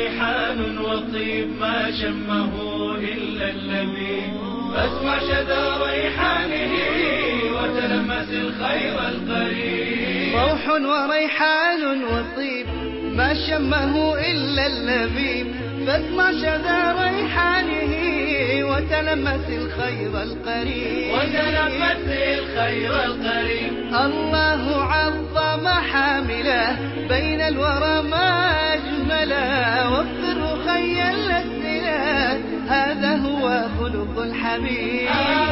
ريحان وطيب ما شمه إلا اللبيب، فاسمع شذا ريحانه وتلمس الخير القريب. روح وريحان وطيب ما شمه إلا اللبيب، فاسمع شذا ريحانه وتلمس الخير القريب. الله عظم حامله بين الورى ما أجمله، وفر خيا الأسئلة هذا هو خلق الحبيب.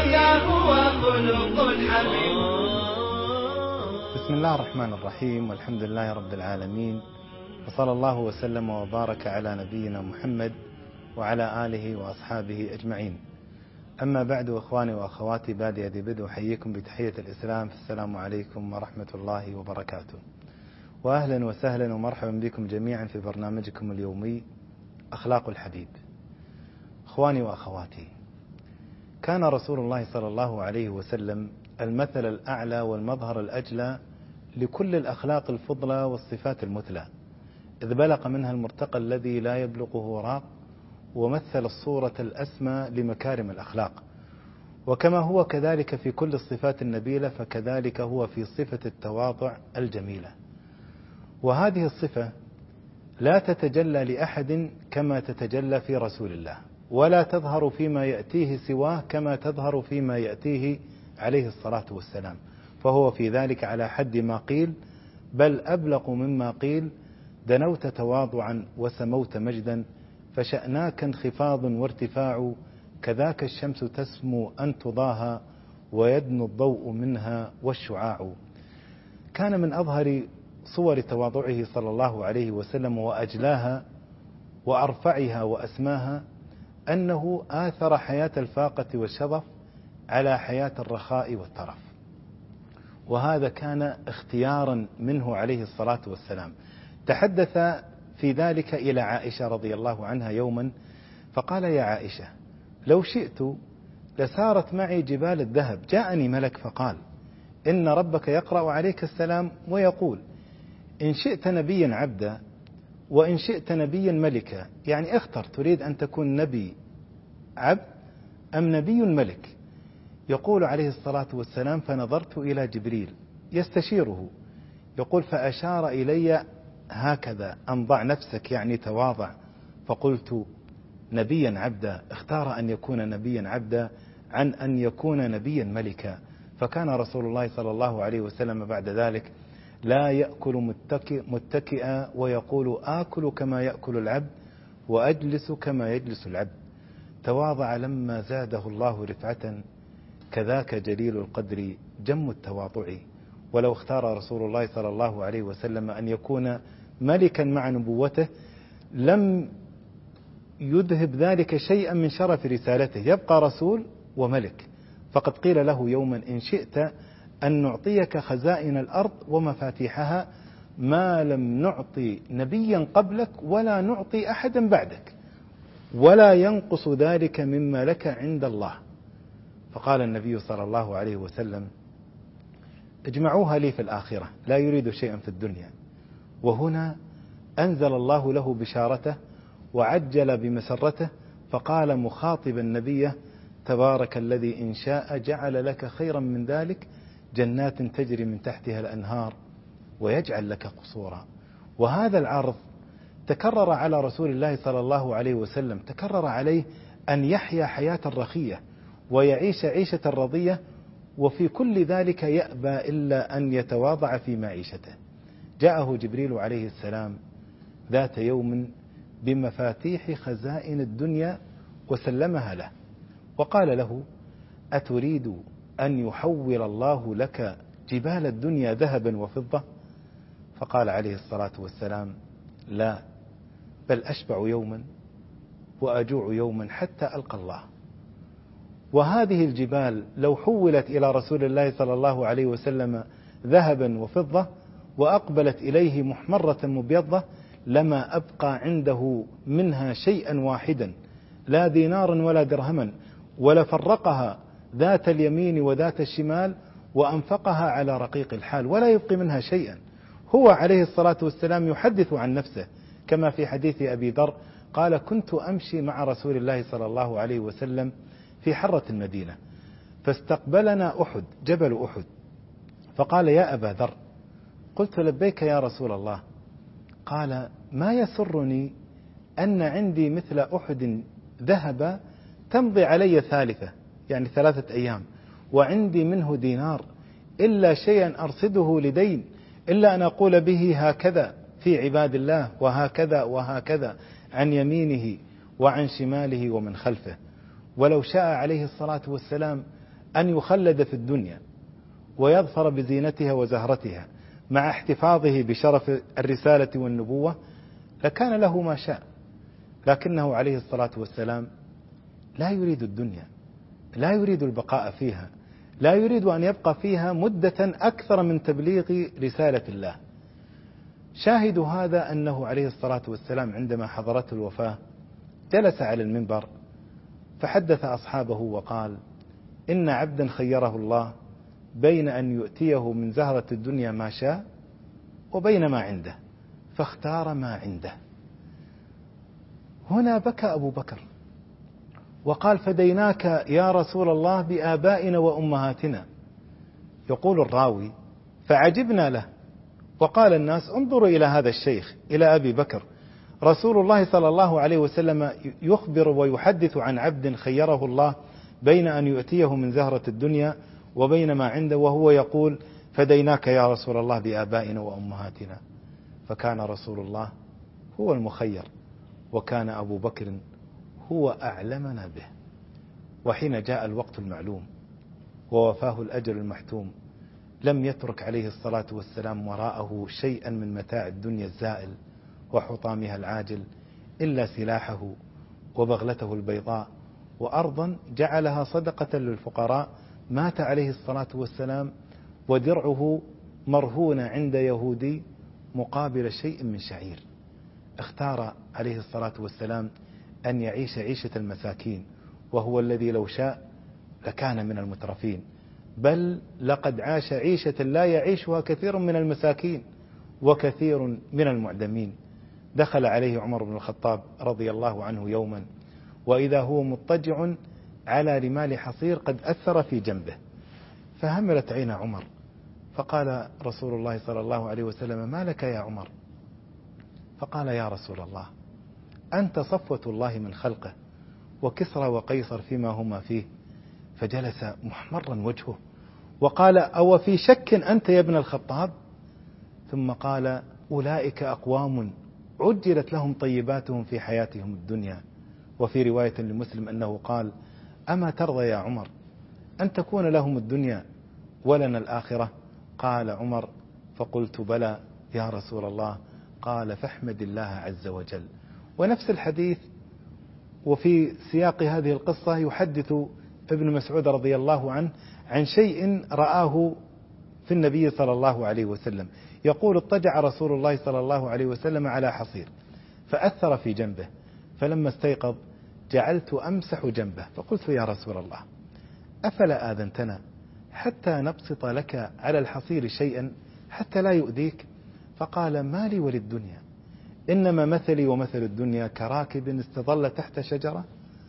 بسم الله الرحمن الرحيم، والحمد لله رب العالمين، وصلى الله وسلم وبارك على نبينا محمد وعلى آله وأصحابه أجمعين. أما بعد، إخواني وأخواتي، بعد يدي بدء أحييكم بتحية الإسلام، فالسلام عليكم ورحمة الله وبركاته، وأهلا وسهلا ومرحبا بكم جميعا في برنامجكم اليومي أخلاق الحبيب. إخواني وأخواتي، كان رسول الله صلى الله عليه وسلم المثل الأعلى والمظهر الأجلى لكل الأخلاق الفضلى والصفات المثلى، إذ بلغ منها المرتقى الذي لا يبلغه راق، ومثل الصورة الأسمى لمكارم الأخلاق. وكما هو كذلك في كل الصفات النبيلة، فكذلك هو في صفة التواضع الجميلة. وهذه الصفة لا تتجلى لأحد كما تتجلى في رسول الله، ولا تظهر فيما يأتيه سواه كما تظهر فيما يأتيه عليه الصلاة والسلام، فهو في ذلك على حد ما قيل، بل أبلغ مما قيل: دنوت تواضعا وسموت مجدا، فشأناك انخفاض وارتفاع، كذاك الشمس تسمو أن تضاها، ويدنو الضوء منها والشعاع. كان من أظهر صور تواضعه صلى الله عليه وسلم وأجلاها وأرفعها وأسماها أنه آثر حياة الفاقة والشظف على حياة الرخاء والترف، وهذا كان اختيارا منه عليه الصلاة والسلام. تحدث في ذلك إلى عائشة رضي الله عنها يوما فقال: يا عائشة، لو شئت لسارت معي جبال الذهب. جاءني ملك فقال: إن ربك يقرأ عليك السلام ويقول: إن شئت نبيا عبدا وإن شئت نبيا ملكا. يعني اختر، تريد أن تكون نبي عبد أم نبي ملك؟ يقول عليه الصلاة والسلام: فنظرت إلى جبريل يستشيره، يقول: فأشار إلي هكذا أن ضع نفسك، يعني تواضع. فقلت: نبيا عبدا. اختار أن يكون نبيا عبدا عن أن يكون نبيا ملكا. فكان رسول الله صلى الله عليه وسلم بعد ذلك لا يأكل متكئا، ويقول: آكل كما يأكل العبد وأجلس كما يجلس العبد. تواضع لما زاده الله رفعة، كذاك جليل القدر جم التواضع. ولو اختار رسول الله صلى الله عليه وسلم أن يكون ملكا مع نبوته لم يذهب ذلك شيئا من شرف رسالته، يبقى رسول وملك. فقد قيل له يوما: إن شئت أن نعطيك خزائن الأرض ومفاتيحها ما لم نعطي نبيا قبلك ولا نعطي أحدا بعدك، ولا ينقص ذلك مما لك عند الله. فقال النبي صلى الله عليه وسلم: اجمعوها لي في الآخرة، لا يريد شيئا في الدنيا. وهنا أنزل الله له بشارته وعجل بمسرته، فقال مخاطبا نبيه: تبارك الذي إن شاء جعل لك خيرا من ذلك جنات تجري من تحتها الأنهار ويجعل لك قصورا. وهذا العرض تكرر على رسول الله صلى الله عليه وسلم، تكرر عليه أن يحيا حياة رخية ويعيش عيشة رضية، وفي كل ذلك يأبى إلا أن يتواضع في معيشته. جاءه جبريل عليه السلام ذات يوم بمفاتيح خزائن الدنيا وسلمها له، وقال له: أتريد أن يحول الله لك جبال الدنيا ذهبا وفضة؟ فقال عليه الصلاة والسلام: لا، بل أشبع يوما وأجوع يوما حتى ألقى الله. وهذه الجبال لو حولت إلى رسول الله صلى الله عليه وسلم ذهبا وفضة وأقبلت إليه محمرة مبيضة لما أبقى عنده منها شيئا واحدا، لا دينارا ولا درهما، ولفرقها ذات اليمين وذات الشمال وأنفقها على رقيق الحال ولا يبقي منها شيئا. هو عليه الصلاة والسلام يحدث عن نفسه: كما في حديث أبي ذر قال: كنت أمشي مع رسول الله صلى الله عليه وسلم في حرة المدينة، فاستقبلنا أحد، جبل أحد، فقال: يا أبا ذر. قلت: لبيك يا رسول الله. قال: ما يسرني أن عندي مثل أحد ذهب تمضي علي ثالثة، يعني 3 أيام، وعندي منه دينار إلا شيئا أرصده لدين، إلا أن أقول به هكذا في عباد الله، وهكذا وهكذا عن يمينه وعن شماله ومن خلفه. ولو شاء عليه الصلاة والسلام أن يخلد في الدنيا ويظفر بزينتها وزهرتها مع احتفاظه بشرف الرسالة والنبوة لكان له ما شاء، لكنه عليه الصلاة والسلام لا يريد الدنيا، لا يريد البقاء فيها، لا يريد أن يبقى فيها مدة أكثر من تبليغ رسالة الله. شاهد هذا أنه عليه الصلاة والسلام عندما حضرته الوفاة جلس على المنبر فحدث أصحابه وقال: إن عبدا خيره الله بين أن يؤتيه من زهرة الدنيا ما شاء وبين ما عنده، فاختار ما عنده. هنا بكى أبو بكر وقال: فديناك يا رسول الله بآبائنا وأمهاتنا. يقول الراوي: فعجبنا له، وقال الناس: انظروا إلى هذا الشيخ، إلى أبي بكر، رسول الله صلى الله عليه وسلم يخبر ويحدث عن عبد خيره الله بين أن يؤتيه من زهرة الدنيا وبين ما عنده، وهو يقول: فديناك يا رسول الله بآبائنا وأمهاتنا. فكان رسول الله هو المخير، وكان أبو بكر هو أعلمنا به. وحين جاء الوقت المعلوم ووفاه الأجل المحتوم لم يترك عليه الصلاة والسلام وراءه شيئا من متاع الدنيا الزائل وحطامها العاجل إلا سلاحه وبغلته البيضاء، وأرضا جعلها صدقة للفقراء مات عليه الصلاة والسلام ودرعه مرهون عند يهودي مقابل شيء من شعير. اختار عليه الصلاة والسلام أن يعيش عيشة المساكين، وهو الذي لو شاء لكان من المترفين، بل لقد عاش عيشة لا يعيشها كثير من المساكين وكثير من المعدمين. دخل عليه عمر بن الخطاب رضي الله عنه يوما وإذا هو مضطجع على رمال حصير قد أثر في جنبه، فهملت عين عمر، فقال رسول الله صلى الله عليه وسلم: ما لك يا عمر؟ فقال: يا رسول الله، أنت صفوة الله من خلقه، وكسرى وقيصر فيما هما فيه. فجلس محمرا وجهه وقال: أو في شك أنت يا ابن الخطاب؟ ثم قال: أولئك أقوام عجلت لهم طيباتهم في حياتهم الدنيا. وفي رواية لمسلم أنه قال: أما ترضى يا عمر أن تكون لهم الدنيا ولنا الآخرة؟ قال عمر: فقلت: بلى يا رسول الله. قال: فاحمد الله عز وجل. ونفس الحديث وفي سياق هذه القصة يحدث ابن مسعود رضي الله عنه عن شيء رآه في النبي صلى الله عليه وسلم، يقول: اضطجع رسول الله صلى الله عليه وسلم على حصير فأثر في جنبه، فلما استيقظ جعلت أمسح جنبه، فقلت: يا رسول الله، أفلا آذنتنا حتى نبسط لك على الحصير شيئا حتى لا يؤذيك؟ فقال: ما لي وللدنيا، إنما مثلي ومثل الدنيا كراكب استظل تحت شجرة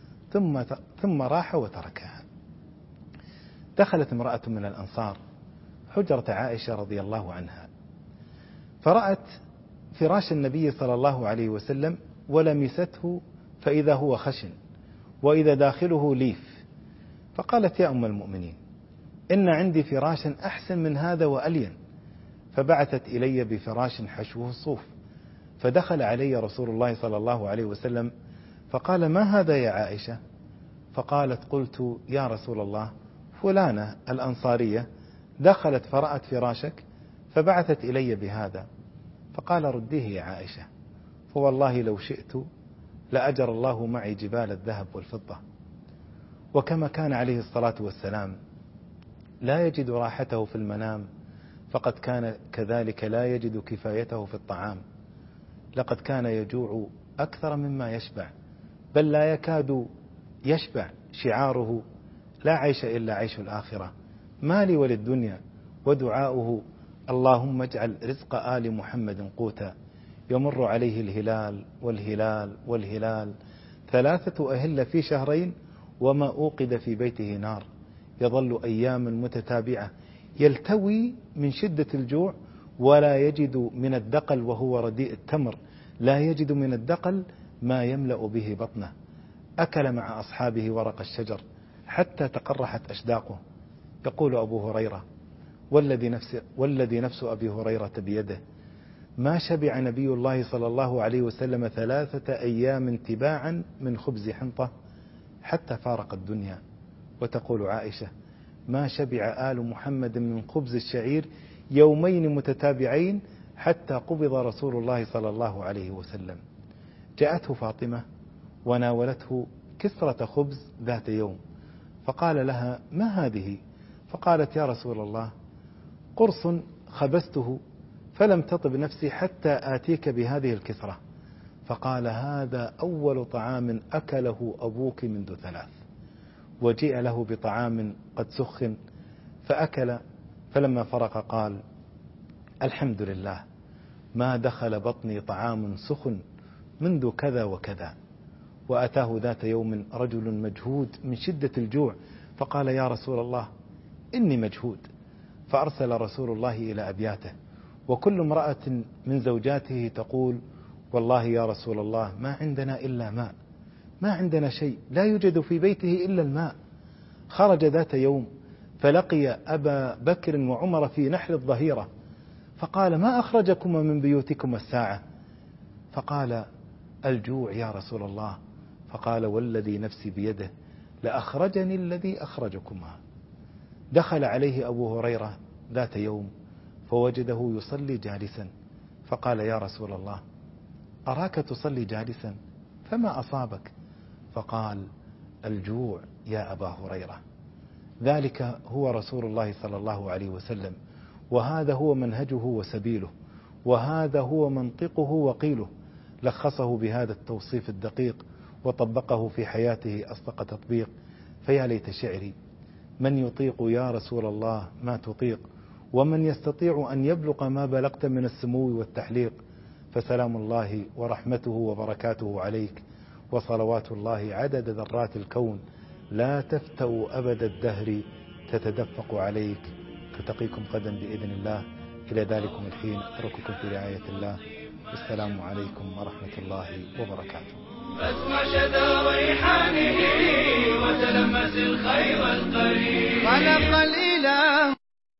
ثم راح وتركها. دخلت امرأة من الأنصار حجرة عائشة رضي الله عنها، فرأت فراش النبي صلى الله عليه وسلم ولمسته فإذا هو خشن وإذا داخله ليف، فقالت: يا أم المؤمنين، إن عندي فراشا أحسن من هذا وألين. فبعثت إلي بفراش حشوه صوف، فدخل علي رسول الله صلى الله عليه وسلم فقال: ما هذا يا عائشة؟ فقالت: قلت: يا رسول الله، فلانة الأنصارية دخلت فرأت فراشك فبعثت إلي بهذا. فقال: رديه يا عائشة، فوالله لو شئت لأجر الله معي جبال الذهب والفضة. وكما كان عليه الصلاة والسلام لا يجد راحته في المنام، فقد كان كذلك لا يجد كفايته في الطعام. لقد كان يجوع أكثر مما يشبع، بل لا يكاد يشبع. شعاره: لا عيش إلا عيش الآخرة، ما لي وللدنيا. ودعاؤه: اللهم اجعل رزق آل محمد قوتا يمر عليه الهلال والهلال والهلال 3 أهلة في شهرين وما أوقد في بيته نار. يظل أيام متتابعة يلتوي من شدة الجوع ولا يجد من الدقل، وهو رديء التمر لا يجد من الدقل ما يملأ به بطنه. أكل مع أصحابه ورق الشجر حتى تقرحت أشداقه. يقول أبو هريرة والذي نفس أبي هريرة بيده ما شبع نبي الله صلى الله عليه وسلم 3 أيام تباعا من خبز حنطة حتى فارق الدنيا. وتقول عائشة ما شبع آل محمد من خبز الشعير 2 يومين متتابعين حتى قبض رسول الله صلى الله عليه وسلم. جاءته فاطمة وناولته كسرة خبز ذات يوم، فقال لها ما هذه؟ فقالت يا رسول الله قرص خبزته فلم تطب نفسي حتى آتيك بهذه الكسرة. فقال هذا أول طعام أكله أبوك منذ 3. وجيء له بطعام قد سخن فأكل، فلما فرق قال الحمد لله ما دخل بطني طعام سخن منذ كذا وكذا. وأتاه ذات يوم رجل مجهود من شدة الجوع فقال يا رسول الله إني مجهود. فأرسل رسول الله إلى أبياته، وكل امرأة من زوجاته تقول والله يا رسول الله ما عندنا إلا ماء، ما عندنا شيء، لا يوجد في بيته إلا الماء. خرج ذات يوم فلقي أبا بكر وعمر في نحر الظهيرة فقال ما أخرجكما من بيوتكما الساعة؟ فقال الجوع يا رسول الله. فقال والذي نفسي بيده لأخرجني الذي أخرجكما. دخل عليه أبو هريرة ذات يوم فوجده يصلي جالسا فقال يا رسول الله أراك تصلي جالسا فما أصابك؟ فقال الجوع يا أبا هريرة. ذلك هو رسول الله صلى الله عليه وسلم، وهذا هو منهجه وسبيله، وهذا هو منطقه وقيله. لخصه بهذا التوصيف الدقيق وطبقه في حياته أصدق تطبيق. فيا ليت شعري من يطيق يا رسول الله ما تطيق، ومن يستطيع أن يبلغ ما بلغت من السمو والتحليق. فسلام الله ورحمته وبركاته عليك، وصلوات الله عدد ذرات الكون لا تفتأ أبد الدهر تتدفق عليك. تتقيكم غدا بإذن الله. إلى ذلكم الحين أترككم في رعاية الله. السلام عليكم ورحمة الله وبركاته. فاسمع شذا ريحانه وتلمس الخير القريب. خلق الإله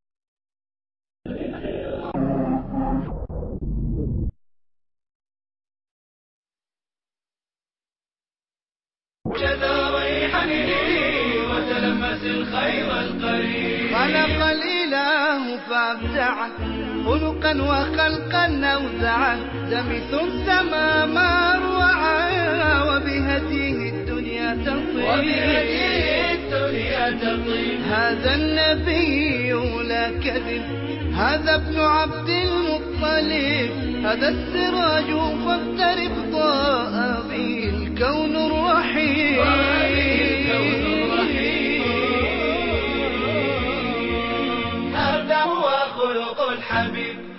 شذا ريحانه وتلمس الخير القريب. خلق الإله فابدعه خلقا وخلقا نوزعه. دمث السما ما روعه وبهديه الدنيا تطيب. هذا النبي لا كذب، هذا ابن عبد المطلب، هذا السراج فاقترب ضاء به الكون الرحيم. هذا هو خلق الحبيب.